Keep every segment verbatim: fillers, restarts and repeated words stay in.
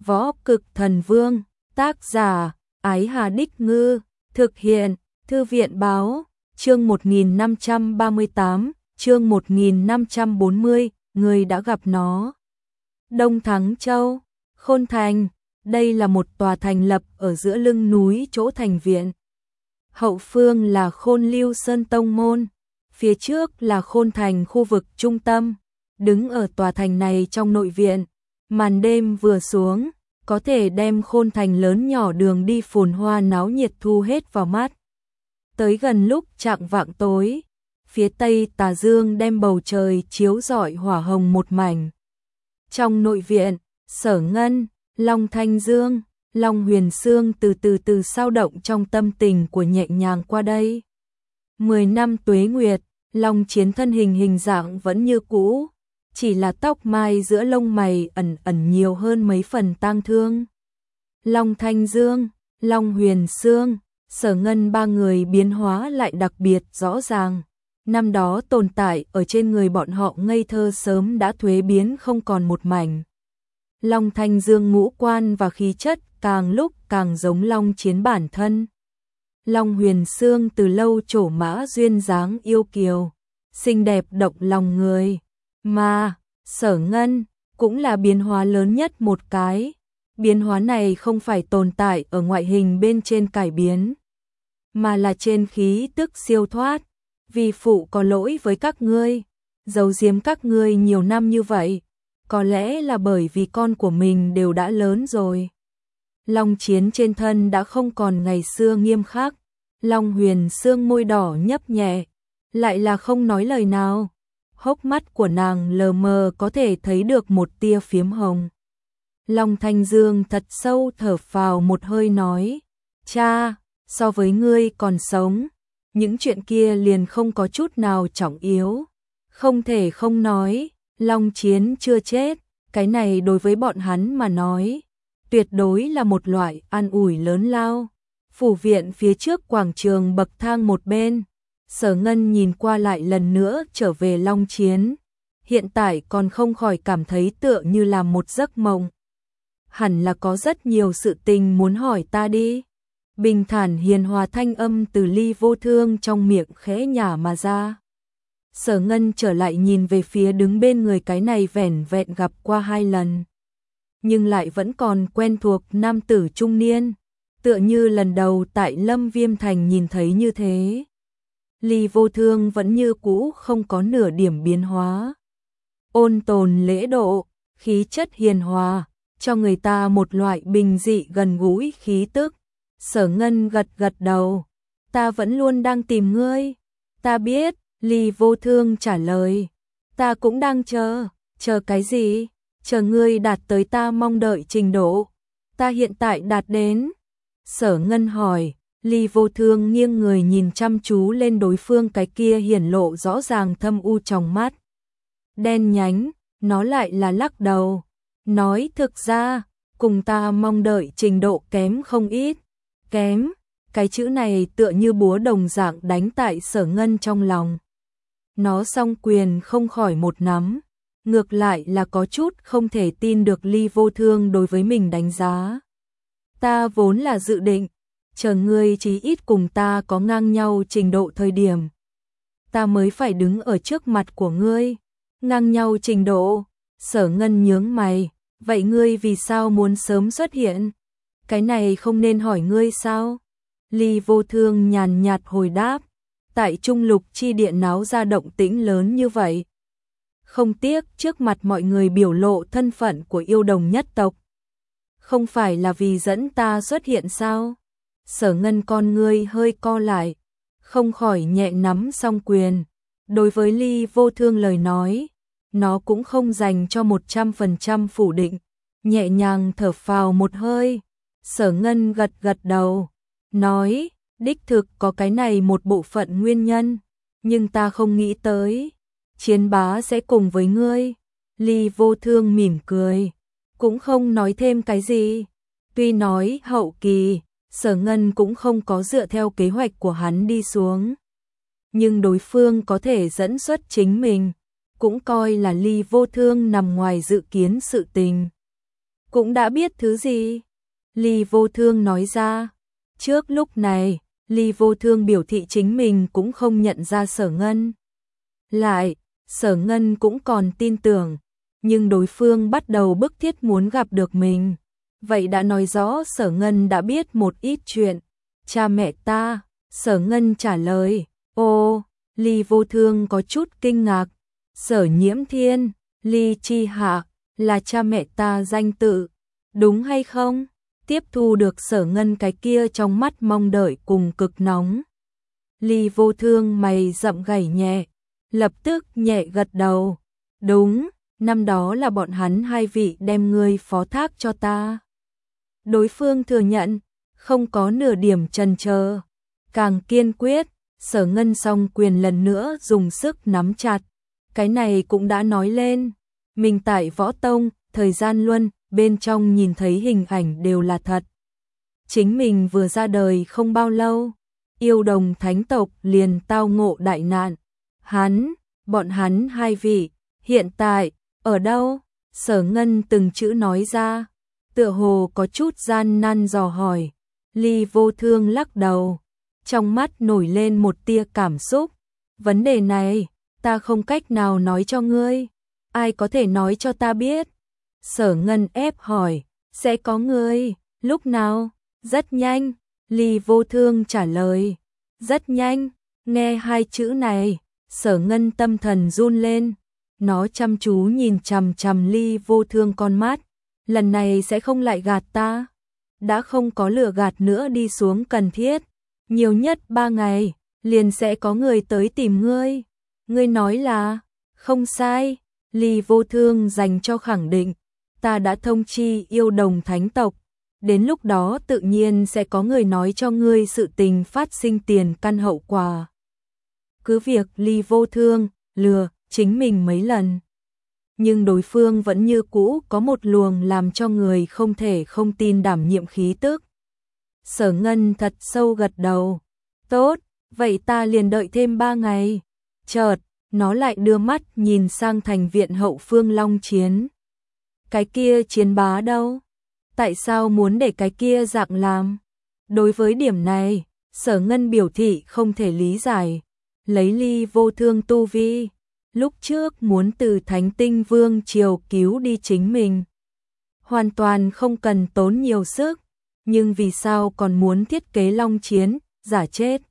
Võ Cực Thần Vương, tác giả, Ái Hà Đích Ngư, thực hiện, Thư viện Báo, chương một nghìn năm trăm ba mươi tám, chương một nghìn năm trăm bốn mươi, người đã gặp nó. Đông Thắng Châu, Khôn Thành, đây là một tòa thành lập ở giữa lưng núi chỗ thành viện. Hậu phương là Khôn Lưu Sơn Tông Môn, phía trước là Khôn Thành khu vực trung tâm. Đứng ở tòa thành này trong nội viện, màn đêm vừa xuống, có thể đem Khôn Thành lớn nhỏ đường đi phồn hoa náo nhiệt thu hết vào mắt. Tới gần lúc chạng vạng tối, phía tây tà dương đem bầu trời chiếu rọi hỏa hồng một mảnh. Trong nội viện, Sở Ngân, Long Thanh Dương, Long Huyền Sương từ từ từ sao động trong tâm tình của nhẹ nhàng qua đây. Mười năm tuế nguyệt, Long Chiến thân hình hình dạng vẫn như cũ, chỉ là tóc mai giữa lông mày ẩn ẩn nhiều hơn mấy phần tang thương. Long Thanh Dương, Long Huyền Sương, Sở Ngân ba người biến hóa lại đặc biệt rõ ràng. Năm đó tồn tại ở trên người bọn họ ngây thơ sớm đã thuế biến không còn một mảnh. Long Thanh Dương ngũ quan và khí chất càng lúc càng giống Long Chiến bản thân. Long Huyền Sương từ lâu trổ mã duyên dáng yêu kiều, xinh đẹp động lòng người. Mà, Sở Ngân, cũng là biến hóa lớn nhất một cái. Biến hóa này không phải tồn tại ở ngoại hình bên trên cải biến, mà là trên khí tức siêu thoát. Vì phụ có lỗi với các ngươi, giấu giếm các ngươi nhiều năm như vậy, có lẽ là bởi vì con của mình đều đã lớn rồi. Long Chiến trên thân đã không còn ngày xưa nghiêm khắc. Long Huyền Sương môi đỏ nhấp nhẹ, lại là không nói lời nào. Hốc mắt của nàng lờ mờ có thể thấy được một tia phiếm hồng. Long Thanh Dương thật sâu thở phào một hơi nói, cha, so với ngươi còn sống, những chuyện kia liền không có chút nào trọng yếu. Không thể không nói, Long Chiến chưa chết, cái này đối với bọn hắn mà nói, tuyệt đối là một loại an ủi lớn lao. Phủ viện phía trước quảng trường bậc thang một bên, Sở Ngân nhìn qua lại lần nữa trở về Long Chiến. Hiện tại còn không khỏi cảm thấy tựa như là một giấc mộng. Hẳn là có rất nhiều sự tình muốn hỏi ta đi. Bình thản hiền hòa thanh âm từ Ly Vô Thương trong miệng khẽ nhả mà ra. Sở Ngân trở lại nhìn về phía đứng bên người cái này vẻn vẹn gặp qua hai lần, nhưng lại vẫn còn quen thuộc nam tử trung niên, tựa như lần đầu tại Lâm Viêm Thành nhìn thấy như thế. Ly Vô Thương vẫn như cũ không có nửa điểm biến hóa. Ôn tồn lễ độ, khí chất hiền hòa, cho người ta một loại bình dị gần gũi khí tức. Sở Ngân gật gật đầu, ta vẫn luôn đang tìm ngươi. Ta biết, Ly Vô Thương trả lời, ta cũng đang chờ. Chờ cái gì? Chờ ngươi đạt tới ta mong đợi trình độ. Ta hiện tại đạt đến. Sở Ngân hỏi. Ly Vô Thương nghiêng người nhìn chăm chú lên đối phương, cái kia hiển lộ rõ ràng thâm u trong mắt đen nhánh, nó lại là lắc đầu, nói thực ra, cùng ta mong đợi trình độ kém không ít. Kém, cái chữ này tựa như búa đồng dạng đánh tại Sở Ngân trong lòng. Nó song quyền không khỏi một nắm, ngược lại là có chút không thể tin được Ly Vô Thương đối với mình đánh giá. Ta vốn là dự định chờ ngươi chí ít cùng ta có ngang nhau trình độ thời điểm, ta mới phải đứng ở trước mặt của ngươi. Ngang nhau trình độ? Sở Ngân nhướng mày, vậy ngươi vì sao muốn sớm xuất hiện? Cái này không nên hỏi ngươi sao? Ly Vô Thương nhàn nhạt hồi đáp, tại Trung Lục chi địa náo ra động tĩnh lớn như vậy, không tiếc trước mặt mọi người biểu lộ thân phận của yêu đồng nhất tộc, không phải là vì dẫn ta xuất hiện sao? Sở Ngân con ngươi hơi co lại, không khỏi nhẹ nắm song quyền. Đối với Ly Vô Thương lời nói, nó cũng không dành cho một trăm phần trăm phủ định, nhẹ nhàng thở phào một hơi. Sở Ngân gật gật đầu, nói, đích thực có cái này một bộ phận nguyên nhân, nhưng ta không nghĩ tới Chiến bá sẽ cùng với ngươi. Ly Vô Thương mỉm cười, cũng không nói thêm cái gì. Tuy nói hậu kỳ, Sở Ngân cũng không có dựa theo kế hoạch của hắn đi xuống, nhưng đối phương có thể dẫn xuất chính mình, cũng coi là Ly Vô Thương nằm ngoài dự kiến sự tình. cũng đã biết thứ gì? Ly Vô Thương nói ra. Trước lúc này, Ly Vô Thương biểu thị chính mình cũng không nhận ra Sở Ngân. Lại, Sở Ngân cũng còn tin tưởng, nhưng đối phương bắt đầu bức thiết muốn gặp được mình. Vậy đã nói rõ Sở Ngân đã biết một ít chuyện. Cha mẹ ta, Sở Ngân trả lời. Ô, Ly Vô Thương có chút kinh ngạc. Sở Nhiễm Thiên, Ly Chi Hạ, là cha mẹ ta danh tự, đúng hay không? Tiếp thu được Sở Ngân cái kia trong mắt mong đợi cùng cực nóng. Ly Vô Thương mày rậm gảy nhẹ, lập tức nhẹ gật đầu. Đúng, năm đó là bọn hắn hai vị đem ngươi phó thác cho ta. Đối phương thừa nhận, không có nửa điểm chần chờ, càng kiên quyết. Sở Ngân song quyền lần nữa dùng sức nắm chặt. Cái này cũng đã nói lên, mình tại Võ Tông, thời gian luân, bên trong nhìn thấy hình ảnh đều là thật. Chính mình vừa ra đời không bao lâu, yêu đồng thánh tộc liền tao ngộ đại nạn. Hắn, bọn hắn hai vị, hiện tại, ở đâu? Sở Ngân từng chữ nói ra, tựa hồ có chút gian nan dò hỏi. Ly Vô Thương lắc đầu, trong mắt nổi lên một tia cảm xúc. Vấn đề này, ta không cách nào nói cho ngươi. Ai có thể nói cho ta biết? Sở Ngân ép hỏi, sẽ có ngươi, lúc nào? Rất nhanh, Ly Vô Thương trả lời. Rất nhanh, nghe hai chữ này, Sở Ngân tâm thần run lên. Nó chăm chú nhìn chằm chằm Ly Vô Thương con mắt. Lần này sẽ không lại gạt ta. Đã không có lừa gạt nữa đi xuống cần thiết. Nhiều nhất ba ngày, liền sẽ có người tới tìm ngươi. Ngươi nói là, không sai. Ly Vô Thương dành cho khẳng định. Ta đã thông chi yêu đồng thánh tộc. Đến lúc đó tự nhiên sẽ có người nói cho ngươi sự tình phát sinh tiền căn hậu quả. Cứ việc Ly Vô Thương lừa chính mình mấy lần, nhưng đối phương vẫn như cũ có một luồng làm cho người không thể không tin đảm nhiệm khí tức. Sở Ngân thật sâu gật đầu. Tốt, vậy ta liền đợi thêm ba ngày. Chợt, nó lại đưa mắt nhìn sang thành viện hậu phương Long Chiến. Cái kia chiến bá đâu? Tại sao muốn để cái kia dạng làm? Đối với điểm này, Sở Ngân biểu thị không thể lý giải. Lấy Ly Vô Thương tu vi, lúc trước muốn từ Thánh Tinh Vương triều cứu đi chính mình. Hoàn toàn không cần tốn nhiều sức, nhưng vì sao còn muốn thiết kế Long Chiến, giả chết?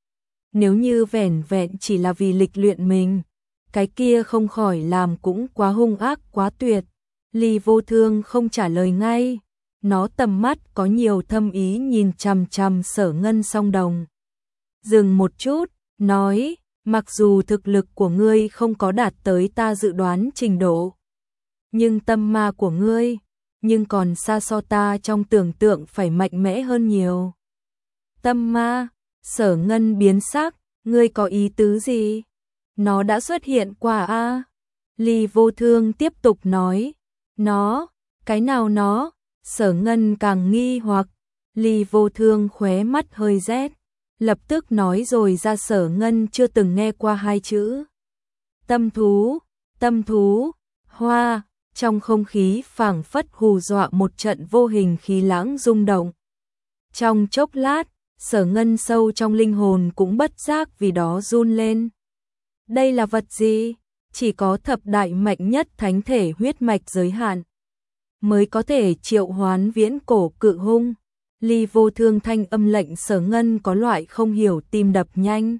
Nếu như vẻn vẹn chỉ là vì lịch luyện mình, cái kia không khỏi làm cũng quá hung ác quá tuyệt. Ly Vô Thương không trả lời ngay, nó tầm mắt có nhiều thâm ý nhìn chằm chằm Sở Ngân song đồng. Dừng một chút, nói, mặc dù thực lực của ngươi không có đạt tới ta dự đoán trình độ, nhưng tâm ma của ngươi, nhưng còn xa so ta trong tưởng tượng phải mạnh mẽ hơn nhiều. Tâm ma? Sở Ngân biến sắc, ngươi có ý tứ gì? Nó đã xuất hiện qua a? À? Ly Vô Thương tiếp tục nói, nó, cái nào nó? Sở Ngân càng nghi hoặc. Ly Vô Thương khóe mắt hơi rét, lập tức nói rồi ra Sở Ngân chưa từng nghe qua hai chữ. Tâm thú, tâm thú, hoa, trong không khí phảng phất hù dọa một trận vô hình khí lãng rung động. Trong chốc lát, Sở Ngân sâu trong linh hồn cũng bất giác vì đó run lên. Đây là vật gì? Chỉ có thập đại mạnh nhất thánh thể huyết mạch giới hạn mới có thể triệu hoán viễn cổ cự hung. Ly Vô Thương thanh âm lệnh Sở Ngân có loại không hiểu tim đập nhanh.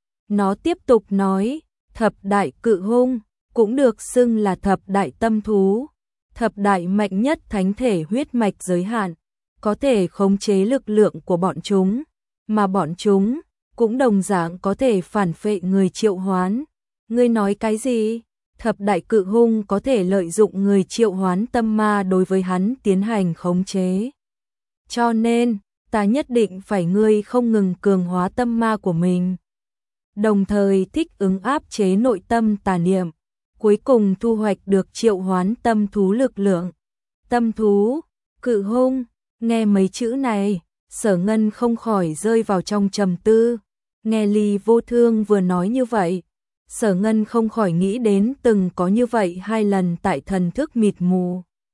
Nó tiếp tục nói, thập đại cự hung, cũng được xưng là thập đại tâm thú. Thập đại mạnh nhất thánh thể huyết mạch giới hạn, có thể khống chế lực lượng của bọn chúng, mà bọn chúng cũng đồng dạng có thể phản phệ người triệu hoán. Ngươi nói cái gì? Thập đại cự hung có thể lợi dụng người triệu hoán tâm ma đối với hắn tiến hành khống chế. Cho nên, ta nhất định phải ngươi không ngừng cường hóa tâm ma của mình, đồng thời thích ứng áp chế nội tâm tà niệm, cuối cùng thu hoạch được triệu hoán tâm thú lực lượng. Tâm thú, cự hung, nghe mấy chữ này, Sở Ngân không khỏi rơi vào trong trầm tư. Nghe Ly Vô Thương vừa nói như vậy, Sở Ngân không khỏi nghĩ đến từng có như vậy hai lần tại thần thức mịt mù.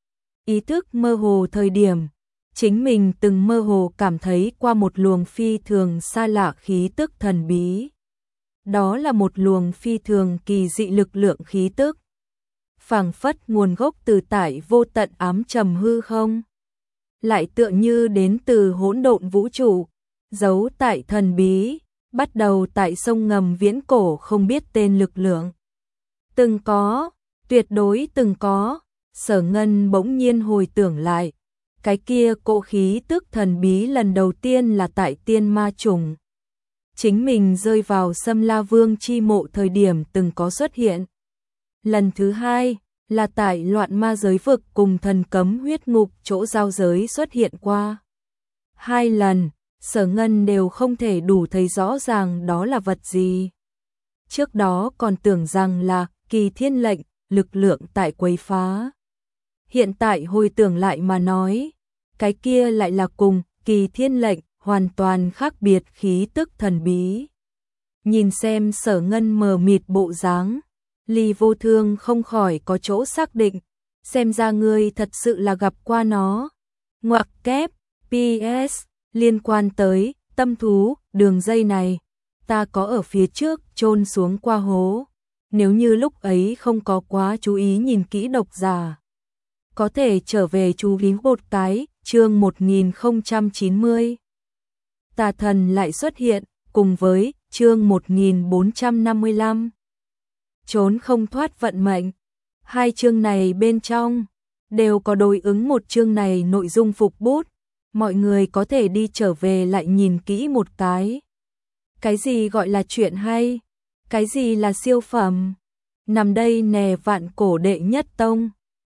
ý thức mơ hồ thời điểm, chính mình từng mơ hồ cảm thấy qua một luồng phi thường xa lạ khí tức thần bí. Đó là một luồng phi thường kỳ dị lực lượng khí tức, phảng phất nguồn gốc từ tại vô tận ám trầm hư không, lại tựa như đến từ hỗn độn vũ trụ, giấu tại thần bí, bắt đầu tại sông ngầm viễn cổ không biết tên lực lượng. Từng có, tuyệt đối từng có, Sở Ngân bỗng nhiên hồi tưởng lại, cái kia cỗ khí tức thần bí lần đầu tiên là tại Tiên Ma Trùng. Chính mình rơi vào Sâm La Vương chi mộ thời điểm từng có xuất hiện. Lần thứ hai là tại Loạn Ma giới vực cùng Thần Cấm huyết ngục chỗ giao giới xuất hiện qua. Hai lần, Sở Ngân đều không thể đủ thấy rõ ràng đó là vật gì. Trước đó còn tưởng rằng là Kỳ Thiên lệnh, lực lượng tại quấy phá. Hiện tại hồi tưởng lại mà nói, cái kia lại là cùng Kỳ Thiên lệnh hoàn toàn khác biệt khí tức thần bí. Nhìn xem Sở Ngân mờ mịt bộ dáng, Ly Vô Thương không khỏi có chỗ xác định, xem ra ngươi thật sự là gặp qua nó. Ngoặc kép, pê ét, liên quan tới tâm thú, đường dây này, ta có ở phía trước chôn xuống qua hố. Nếu như lúc ấy không có quá chú ý nhìn kỹ độc giả, có thể trở về chú ý một cái, chương một nghìn không trăm chín mươi. Tà thần lại xuất hiện, cùng với chương một nghìn bốn trăm năm mươi lăm. Trốn không thoát vận mệnh. Hai chương này bên trong đều có đối ứng một chương này nội dung phục bút, mọi người có thể đi trở về lại nhìn kỹ một cái. Cái gì gọi là chuyện hay? Cái gì là siêu phẩm? Nằm đây nè Vạn Cổ đệ nhất tông,